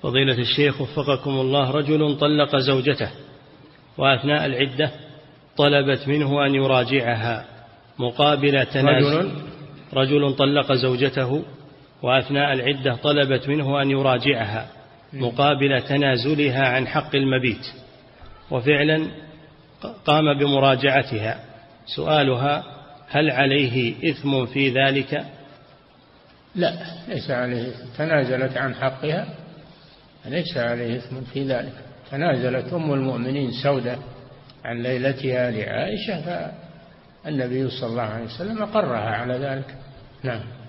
فضيلة الشيخ وفقكم الله، رجل طلق زوجته وأثناء العدة طلبت منه أن يراجعها مقابل تنازل. رجل طلق زوجته وأثناء العدة طلبت منه أن يراجعها مقابل تنازلها عن حق المبيت، وفعلا قام بمراجعتها. سؤالها: هل عليه إثم في ذلك؟ لا، ليس عليه. تنازلت عن حقها، ليس عليه إثم في ذلك. تنازلت أم المؤمنين سودة عن ليلتها لعائشة، فالنبي صلى الله عليه وسلم أقرها على ذلك. نعم.